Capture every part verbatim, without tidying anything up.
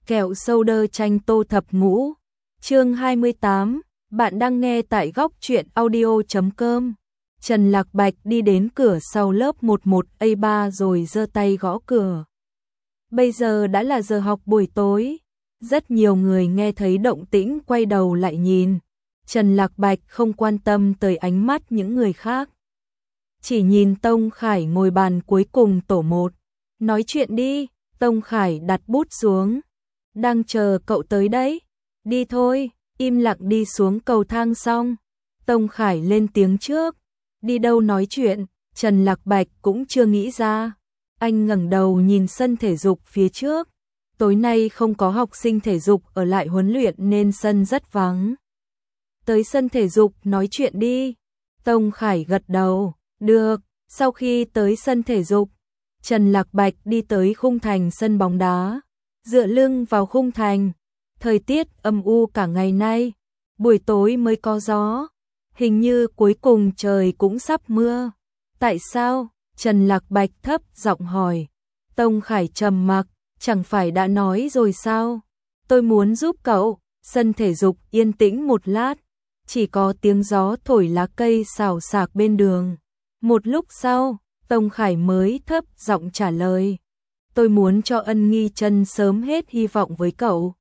Kẹo sâu đơ chanh tô thập ngũ. Chương hai mươi tám, bạn đang nghe tại góc truyện audio chấm com. Trần Lạc Bạch đi đến cửa sau lớp mười một A ba rồi giơ tay gõ cửa. Bây giờ đã là giờ học buổi tối. Rất nhiều người nghe thấy động tĩnh quay đầu lại nhìn. Trần Lạc Bạch không quan tâm tới ánh mắt những người khác. Chỉ nhìn Tông Khải ngồi bàn cuối cùng tổ một. Nói chuyện đi. Tông Khải đặt bút xuống. Đang chờ cậu tới đấy. Đi thôi. Im lặng đi xuống cầu thang xong. Tông Khải lên tiếng trước. Đi đâu nói chuyện. Trần Lạc Bạch cũng chưa nghĩ ra. Anh ngẩng đầu nhìn sân thể dục phía trước. Tối nay không có học sinh thể dục ở lại huấn luyện nên sân rất vắng. Tới sân thể dục nói chuyện đi. Tông Khải gật đầu. Được. Sau khi tới sân thể dục, Trần Lạc Bạch đi tới khung thành sân bóng đá. Dựa lưng vào khung thành. Thời tiết âm u cả ngày nay. Buổi tối mới có gió. Hình như cuối cùng trời cũng sắp mưa. Tại sao? Trần Lạc Bạch thấp giọng hỏi. Tông Khải trầm mặc. Chẳng phải đã nói rồi sao? Tôi muốn giúp cậu. Sân thể dục yên tĩnh một lát. Chỉ có tiếng gió thổi lá cây xào xạc bên đường. Một lúc sau, Tông Khải mới thấp giọng trả lời. Tôi muốn cho Ân Nghi Chân sớm hết hy vọng với cậu.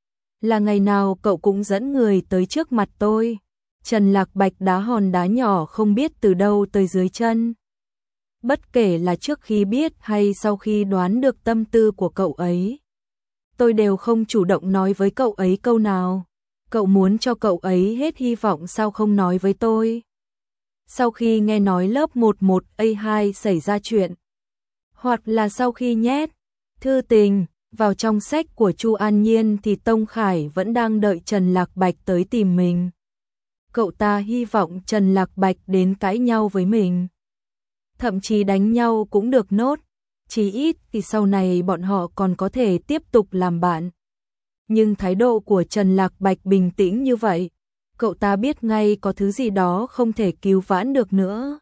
Là ngày nào cậu cũng dẫn người tới trước mặt tôi. Trần Lạc Bạch đá hòn đá nhỏ không biết từ đâu tới dưới chân. Bất kể là trước khi biết hay sau khi đoán được tâm tư của cậu ấy, tôi đều không chủ động nói với cậu ấy câu nào. Cậu muốn cho cậu ấy hết hy vọng sao không nói với tôi? Sau khi nghe nói lớp mười một A hai xảy ra chuyện, hoặc là sau khi nhét thư tình vào trong sách của Chu An Nhiên thì Tông Khải vẫn đang đợi Trần Lạc Bạch tới tìm mình. Cậu ta hy vọng Trần Lạc Bạch đến cãi nhau với mình. Thậm chí đánh nhau cũng được nốt, chí ít thì sau này bọn họ còn có thể tiếp tục làm bạn. Nhưng thái độ của Trần Lạc Bạch bình tĩnh như vậy, cậu ta biết ngay có thứ gì đó không thể cứu vãn được nữa.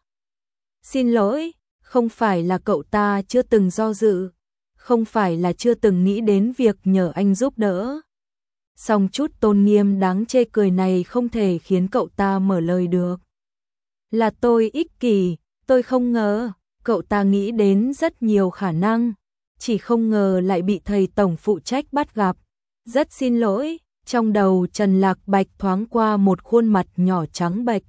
Xin lỗi, không phải là cậu ta chưa từng do dự, không phải là chưa từng nghĩ đến việc nhờ anh giúp đỡ. Song chút tôn nghiêm đáng chê cười này không thể khiến cậu ta mở lời được. Là tôi ích kỷ, tôi không ngờ, cậu ta nghĩ đến rất nhiều khả năng, chỉ không ngờ lại bị thầy tổng phụ trách bắt gặp. Rất xin lỗi, trong đầu Trần Lạc Bạch thoáng qua một khuôn mặt nhỏ trắng bệch.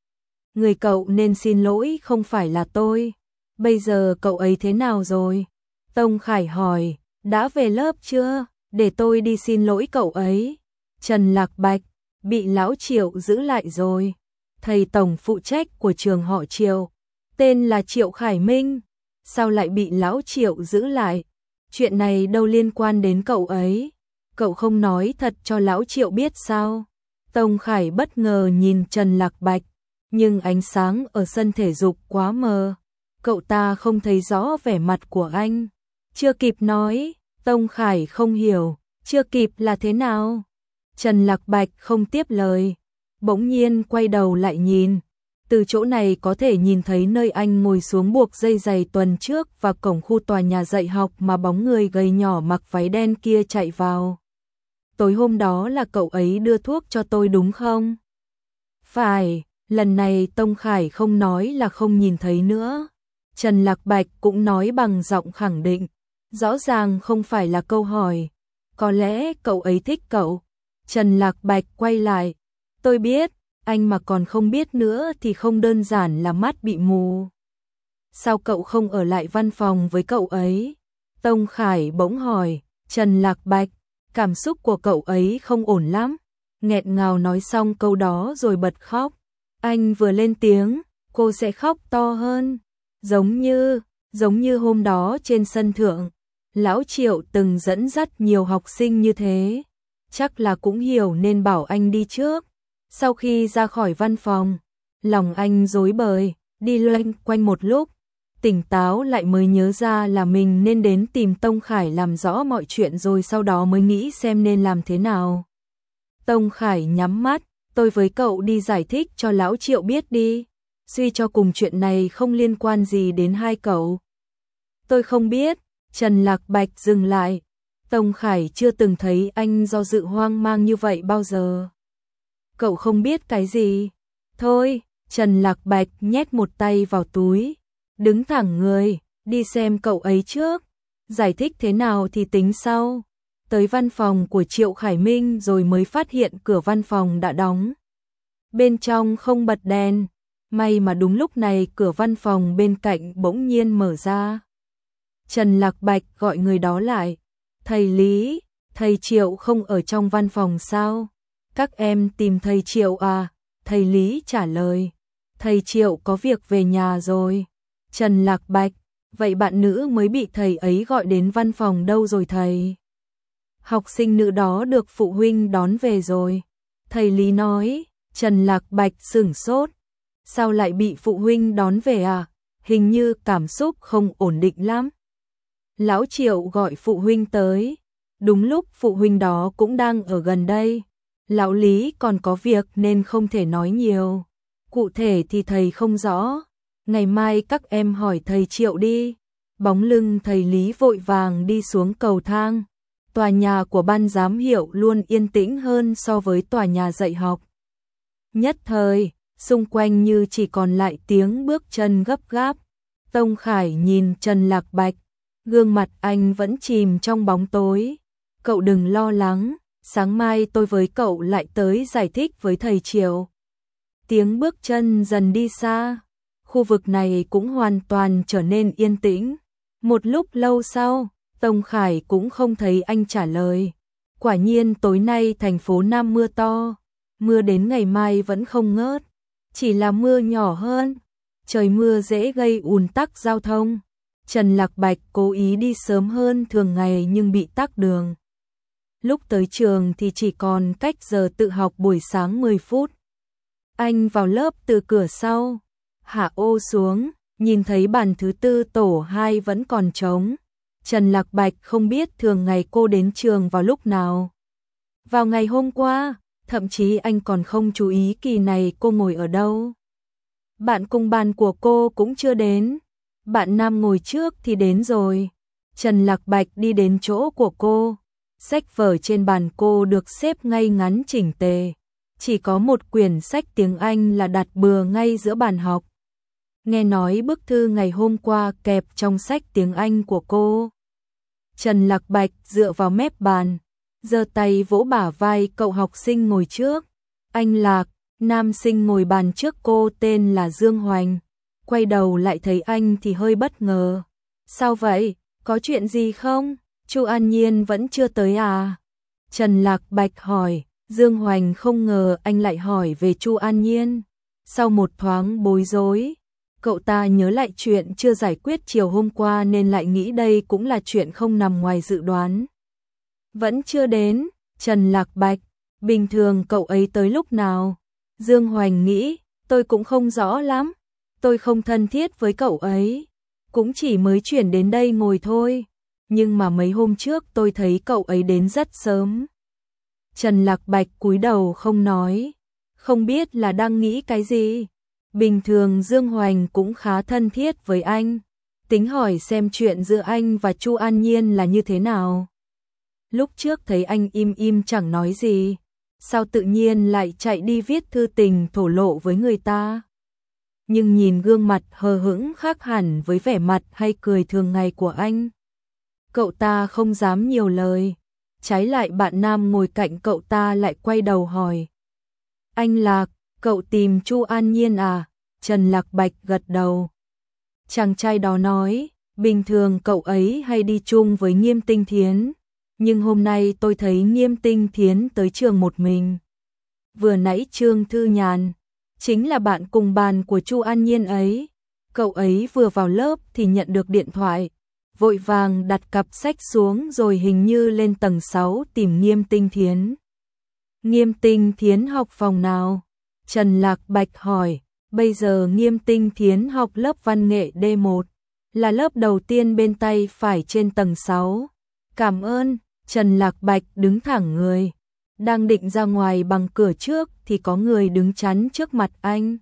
Người cậu nên xin lỗi không phải là tôi. Bây giờ cậu ấy thế nào rồi? Tông Khải hỏi, đã về lớp chưa? Để tôi đi xin lỗi cậu ấy. Trần Lạc Bạch, bị lão Triệu giữ lại rồi. Thầy tổng phụ trách của trường họ Triệu, tên là Triệu Khải Minh. Sao lại bị lão Triệu giữ lại? Chuyện này đâu liên quan đến cậu ấy. Cậu không nói thật cho lão Triệu biết sao? Tông Khải bất ngờ nhìn Trần Lạc Bạch, nhưng ánh sáng ở sân thể dục quá mờ. Cậu ta không thấy rõ vẻ mặt của anh. Chưa kịp nói, Tông Khải không hiểu, chưa kịp là thế nào? Trần Lạc Bạch không tiếp lời, bỗng nhiên quay đầu lại nhìn. Từ chỗ này có thể nhìn thấy nơi anh ngồi xuống buộc dây giày tuần trước và cổng khu tòa nhà dạy học mà bóng người gầy nhỏ mặc váy đen kia chạy vào. Tối hôm đó là cậu ấy đưa thuốc cho tôi đúng không? Phải, lần này Tông Khải không nói là không nhìn thấy nữa. Trần Lạc Bạch cũng nói bằng giọng khẳng định. Rõ ràng không phải là câu hỏi. Có lẽ cậu ấy thích cậu. Trần Lạc Bạch quay lại. Tôi biết, anh mà còn không biết nữa thì không đơn giản là mắt bị mù. Sao cậu không ở lại văn phòng với cậu ấy? Tông Khải bỗng hỏi. Trần Lạc Bạch, cảm xúc của cậu ấy không ổn lắm. Nghẹn ngào nói xong câu đó rồi bật khóc. Anh vừa lên tiếng, cô sẽ khóc to hơn. Giống như, giống như hôm đó trên sân thượng, lão Triệu từng dẫn dắt nhiều học sinh như thế. Chắc là cũng hiểu nên bảo anh đi trước. Sau khi ra khỏi văn phòng, lòng anh rối bời, đi loanh quanh một lúc, tỉnh táo lại mới nhớ ra là mình nên đến tìm Tông Khải làm rõ mọi chuyện rồi sau đó mới nghĩ xem nên làm thế nào. Tông Khải nhắm mắt, tôi với cậu đi giải thích cho lão Triệu biết đi. Suy cho cùng chuyện này không liên quan gì đến hai cậu. Tôi không biết. Trần Lạc Bạch dừng lại. Tông Khải chưa từng thấy anh do dự hoang mang như vậy bao giờ. Cậu không biết cái gì? Thôi, Trần Lạc Bạch nhét một tay vào túi, đứng thẳng người, đi xem cậu ấy trước, giải thích thế nào thì tính sau. Tới văn phòng của Triệu Khải Minh rồi mới phát hiện cửa văn phòng đã đóng. Bên trong không bật đèn, may mà đúng lúc này cửa văn phòng bên cạnh bỗng nhiên mở ra. Trần Lạc Bạch gọi người đó lại, thầy Lý, thầy Triệu không ở trong văn phòng sao? Các em tìm thầy Triệu à? Thầy Lý trả lời, thầy Triệu có việc về nhà rồi. Trần Lạc Bạch, vậy bạn nữ mới bị thầy ấy gọi đến văn phòng đâu rồi thầy? Học sinh nữ đó được phụ huynh đón về rồi. Thầy Lý nói. Trần Lạc Bạch sửng sốt. Sao lại bị phụ huynh đón về à? Hình như cảm xúc không ổn định lắm. Lão Triệu gọi phụ huynh tới. Đúng lúc phụ huynh đó cũng đang ở gần đây. Lão Lý còn có việc nên không thể nói nhiều. Cụ thể thì thầy không rõ. Ngày mai các em hỏi thầy Triệu đi. Bóng lưng thầy Lý vội vàng đi xuống cầu thang. Tòa nhà của ban giám hiệu luôn yên tĩnh hơn so với tòa nhà dạy học. Nhất thời, xung quanh như chỉ còn lại tiếng bước chân gấp gáp. Tông Khải nhìn Trần Lạc Bạch, gương mặt anh vẫn chìm trong bóng tối. Cậu đừng lo lắng, sáng mai tôi với cậu lại tới giải thích với thầy Triệu. Tiếng bước chân dần đi xa, khu vực này cũng hoàn toàn trở nên yên tĩnh. Một lúc lâu sau, Tông Khải cũng không thấy anh trả lời. Quả nhiên tối nay thành phố Nam mưa to, mưa đến ngày mai vẫn không ngớt, chỉ là mưa nhỏ hơn. Trời mưa dễ gây ùn tắc giao thông. Trần Lạc Bạch cố ý đi sớm hơn thường ngày nhưng bị tắc đường. Lúc tới trường thì chỉ còn cách giờ tự học buổi sáng mười phút. Anh vào lớp từ cửa sau, hạ ô xuống, nhìn thấy bàn thứ tư tổ hai vẫn còn trống. Trần Lạc Bạch không biết thường ngày cô đến trường vào lúc nào. Vào ngày hôm qua, thậm chí anh còn không chú ý kỳ này cô ngồi ở đâu. Bạn cùng bàn của cô cũng chưa đến. Bạn nam ngồi trước thì đến rồi. Trần Lạc Bạch đi đến chỗ của cô. Sách vở trên bàn cô được xếp ngay ngắn chỉnh tề. Chỉ có một quyển sách tiếng Anh là đặt bừa ngay giữa bàn học. Nghe nói bức thư ngày hôm qua kẹp trong sách tiếng Anh của cô. Trần Lạc Bạch dựa vào mép bàn, giơ tay vỗ bả vai cậu học sinh ngồi trước. Anh Lạc, nam sinh ngồi bàn trước cô tên là Dương Hoành. Quay đầu lại thấy anh thì hơi bất ngờ. Sao vậy? Có chuyện gì không? Chu An Nhiên vẫn chưa tới à? Trần Lạc Bạch hỏi. Dương Hoành không ngờ anh lại hỏi về Chu An Nhiên. Sau một thoáng bối rối, cậu ta nhớ lại chuyện chưa giải quyết chiều hôm qua nên lại nghĩ đây cũng là chuyện không nằm ngoài dự đoán. Vẫn chưa đến. Trần Lạc Bạch, bình thường cậu ấy tới lúc nào? Dương Hoành nghĩ, tôi cũng không rõ lắm. Tôi không thân thiết với cậu ấy, cũng chỉ mới chuyển đến đây ngồi thôi. Nhưng mà mấy hôm trước tôi thấy cậu ấy đến rất sớm. Trần Lạc Bạch cúi đầu không nói, không biết là đang nghĩ cái gì. Bình thường Dương Hoành cũng khá thân thiết với anh, tính hỏi xem chuyện giữa anh và Chu An Nhiên là như thế nào. Lúc trước thấy anh im im chẳng nói gì, sao tự nhiên lại chạy đi viết thư tình thổ lộ với người ta. Nhưng nhìn gương mặt hờ hững khác hẳn với vẻ mặt hay cười thường ngày của anh. Cậu ta không dám nhiều lời, trái lại bạn nam ngồi cạnh cậu ta lại quay đầu hỏi. Anh Lạc, cậu tìm Chu An Nhiên à? Trần Lạc Bạch gật đầu. Chàng trai đó nói, bình thường cậu ấy hay đi chung với Nghiêm Tinh Thiến, nhưng hôm nay tôi thấy Nghiêm Tinh Thiến tới trường một mình. Vừa nãy Trương Thư Nhàn, chính là bạn cùng bàn của Chu An Nhiên ấy. Cậu ấy vừa vào lớp thì nhận được điện thoại, vội vàng đặt cặp sách xuống rồi hình như lên tầng sáu tìm Nghiêm Tinh Thiến. Nghiêm Tinh Thiến học phòng nào? Trần Lạc Bạch hỏi. Bây giờ Nghiêm Tinh Thiến học lớp văn nghệ D một, là lớp đầu tiên bên tay phải trên tầng sáu. Cảm ơn. Trần Lạc Bạch đứng thẳng người, đang định ra ngoài bằng cửa trước thì có người đứng chắn trước mặt anh.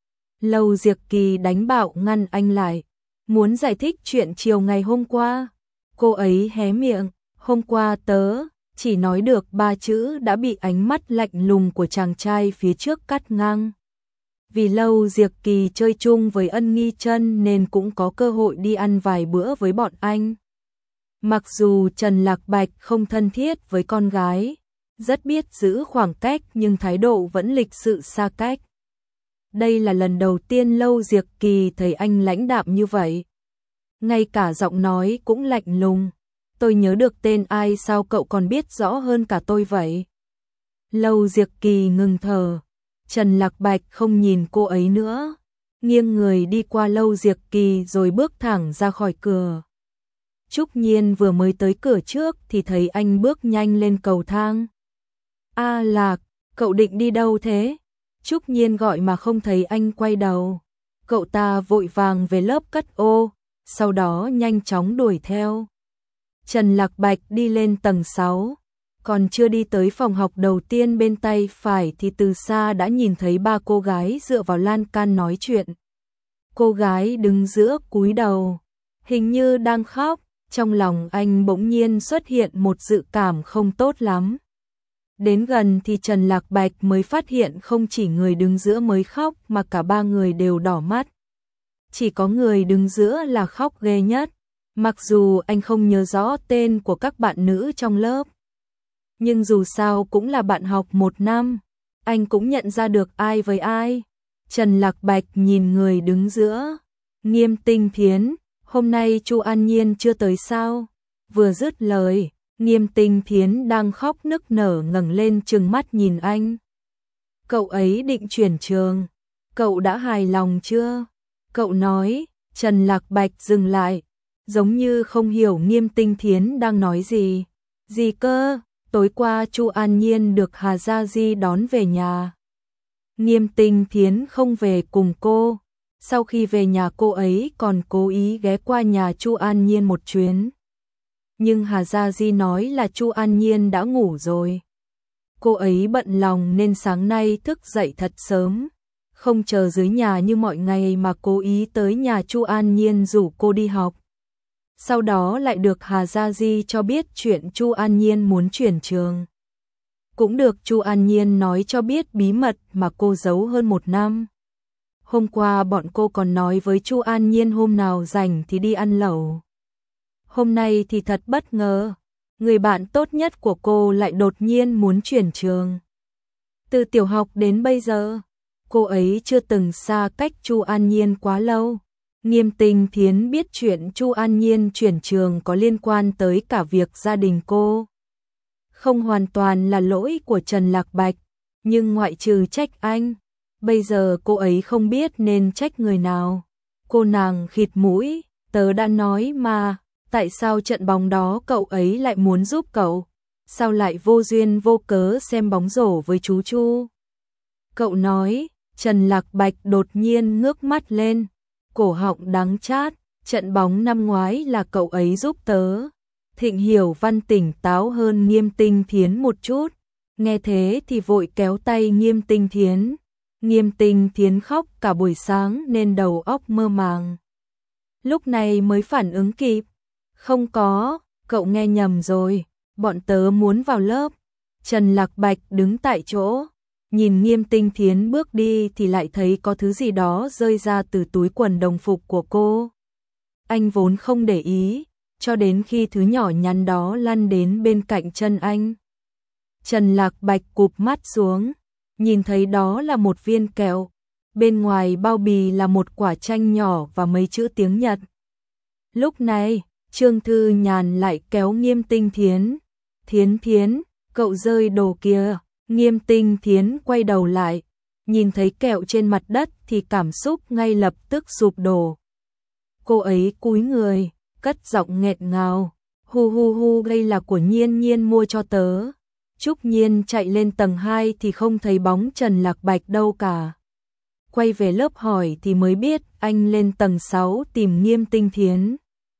Lâu Diệc Kỳ đánh bạo ngăn anh lại, muốn giải thích chuyện chiều ngày hôm qua. Cô ấy hé miệng, Hôm qua tớ chỉ nói được ba chữ đã bị ánh mắt lạnh lùng của chàng trai phía trước cắt ngang. Vì lâu Diệp Kỳ chơi chung với Ân Nghi Chân nên cũng có cơ hội đi ăn vài bữa với bọn anh. Mặc dù Trần Lạc Bạch không thân thiết với con gái, rất biết giữ khoảng cách nhưng thái độ vẫn lịch sự xa cách. Đây là lần đầu tiên lâu Diệp Kỳ thấy anh lãnh đạm như vậy. Ngay cả giọng nói cũng lạnh lùng. Tôi nhớ được tên ai sao cậu còn biết rõ hơn cả tôi vậy? Lâu Diệp Kỳ ngừng thở. Trần Lạc Bạch không nhìn cô ấy nữa. Nghiêng người đi qua Lâu Diệp Kỳ rồi bước thẳng ra khỏi cửa. Trúc Nhiên vừa mới tới cửa trước thì thấy anh bước nhanh lên cầu thang. A Lạc, cậu định đi đâu thế? Trúc Nhiên gọi mà không thấy anh quay đầu. Cậu ta vội vàng về lớp cất ô, sau đó nhanh chóng đuổi theo. Trần Lạc Bạch đi lên tầng sáu, còn chưa đi tới phòng học đầu tiên bên tay phải thì từ xa đã nhìn thấy ba cô gái dựa vào lan can nói chuyện. Cô gái đứng giữa cúi đầu, hình như đang khóc, trong lòng anh bỗng nhiên xuất hiện một dự cảm không tốt lắm. Đến gần thì Trần Lạc Bạch mới phát hiện không chỉ người đứng giữa mới khóc mà cả ba người đều đỏ mắt. Chỉ có người đứng giữa là khóc ghê nhất, mặc dù anh không nhớ rõ tên của các bạn nữ trong lớp. Nhưng dù sao cũng là bạn học một năm, anh cũng nhận ra được ai với ai. Trần Lạc Bạch nhìn người đứng giữa, Nghiêm Tinh Thiến, hôm nay Chu An Nhiên chưa tới sao? Vừa dứt lời, Nghiêm Tinh Thiến đang khóc nức nở ngẩng lên trừng mắt nhìn anh. Cậu ấy định chuyển trường, cậu đã hài lòng chưa? Cậu nói. Trần Lạc Bạch dừng lại, giống như không hiểu Nghiêm Tinh Thiến đang nói gì. Gì cơ? Tối qua Chu An Nhiên được Hà Gia Di đón về nhà. Nghiêm Tinh Thiến không về cùng cô. Sau khi về nhà cô ấy còn cố ý ghé qua nhà Chu An Nhiên một chuyến. Nhưng Hà Gia Di nói là Chu An Nhiên đã ngủ rồi. Cô ấy bận lòng nên sáng nay thức dậy thật sớm. Không chờ dưới nhà như mọi ngày mà cố ý tới nhà Chu An Nhiên rủ cô đi học. Sau đó lại được Hà Gia Di cho biết chuyện Chu An Nhiên muốn chuyển trường. Cũng được Chu An Nhiên nói cho biết bí mật mà cô giấu hơn một năm. Hôm qua bọn cô còn nói với Chu An Nhiên hôm nào rảnh thì đi ăn lẩu. Hôm nay thì thật bất ngờ, người bạn tốt nhất của cô lại đột nhiên muốn chuyển trường. Từ tiểu học đến bây giờ, cô ấy chưa từng xa cách Chu An Nhiên quá lâu. Nghiêm Tinh Thiến biết chuyện Chu An Nhiên chuyển trường có liên quan tới cả việc gia đình cô. Không hoàn toàn là lỗi của Trần Lạc Bạch, nhưng ngoại trừ trách anh, bây giờ cô ấy không biết nên trách người nào. Cô nàng khịt mũi, tớ đã nói mà, tại sao trận bóng đó cậu ấy lại muốn giúp cậu? Sao lại vô duyên vô cớ xem bóng rổ với chú Chu? Cậu nói. Trần Lạc Bạch đột nhiên ngước mắt lên, cổ họng đắng chát, trận bóng năm ngoái là cậu ấy giúp tớ. Thịnh Hiểu Văn tỉnh táo hơn Nghiêm Tinh Thiến một chút, nghe thế thì vội kéo tay Nghiêm Tinh Thiến. Nghiêm Tinh Thiến khóc cả buổi sáng nên đầu óc mơ màng. Lúc này mới phản ứng kịp, không có, cậu nghe nhầm rồi, bọn tớ muốn vào lớp. Trần Lạc Bạch đứng tại chỗ, nhìn Nghiêm Tinh Thiến bước đi thì lại thấy có thứ gì đó rơi ra từ túi quần đồng phục của cô. Anh vốn không để ý, cho đến khi thứ nhỏ nhắn đó lăn đến bên cạnh chân anh. Trần Lạc Bạch cụp mắt xuống, nhìn thấy đó là một viên kẹo, bên ngoài bao bì là một quả chanh nhỏ và mấy chữ tiếng Nhật. Lúc này, Trương Thư Nhàn lại kéo Nghiêm Tinh Thiến. Thiến Thiến, cậu rơi đồ kìa. Nghiêm Tinh Thiến quay đầu lại, nhìn thấy kẹo trên mặt đất thì cảm xúc ngay lập tức sụp đổ. Cô ấy cúi người, cất giọng nghẹn ngào, hu hu hu, đây là của Nhiên Nhiên mua cho tớ. Trúc Nhiên chạy lên tầng hai thì không thấy bóng Trần Lạc Bạch đâu cả. Quay về lớp hỏi thì mới biết anh lên tầng sáu tìm Nghiêm Tinh Thiến.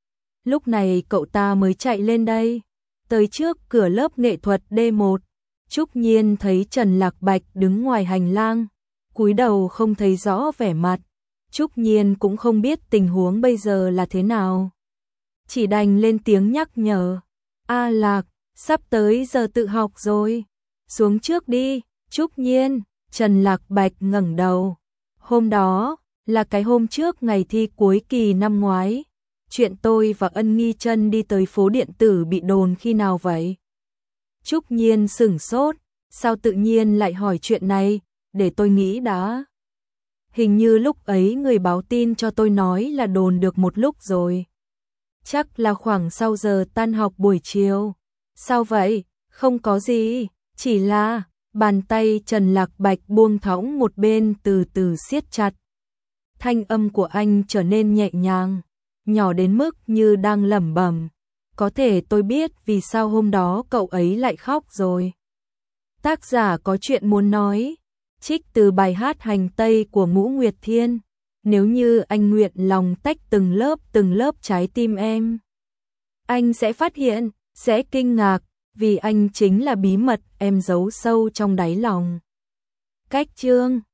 Lúc này cậu ta mới chạy lên đây, tới trước cửa lớp nghệ thuật D một. Trúc Nhiên thấy Trần Lạc Bạch đứng ngoài hành lang, cúi đầu không thấy rõ vẻ mặt. Trúc Nhiên cũng không biết tình huống bây giờ là thế nào, chỉ đành lên tiếng nhắc nhở. A Lạc, sắp tới giờ tự học rồi. Xuống trước đi, Trúc Nhiên. Trần Lạc Bạch ngẩng đầu. Hôm đó, là cái hôm trước ngày thi cuối kỳ năm ngoái. Chuyện tôi và Ân Nghi Chân đi tới phố điện tử bị đồn khi nào vậy? Trúc Nhiên sửng sốt, sao tự nhiên lại hỏi chuyện này, để tôi nghĩ đã. Hình như lúc ấy người báo tin cho tôi nói là đồn được một lúc rồi. Chắc là khoảng sau giờ tan học buổi chiều. Sao vậy? Không có gì, chỉ là bàn tay Trần Lạc Bạch buông thõng một bên từ từ siết chặt. Thanh âm của anh trở nên nhẹ nhàng, nhỏ đến mức như đang lẩm bẩm. Có thể tôi biết vì sao hôm đó cậu ấy lại khóc rồi. Tác giả có chuyện muốn nói. Trích từ bài hát Hành Tây của Ngũ Nguyệt Thiên. Nếu như anh nguyện lòng tách từng lớp từng lớp trái tim em, anh sẽ phát hiện, sẽ kinh ngạc, vì anh chính là bí mật em giấu sâu trong đáy lòng. Cách chương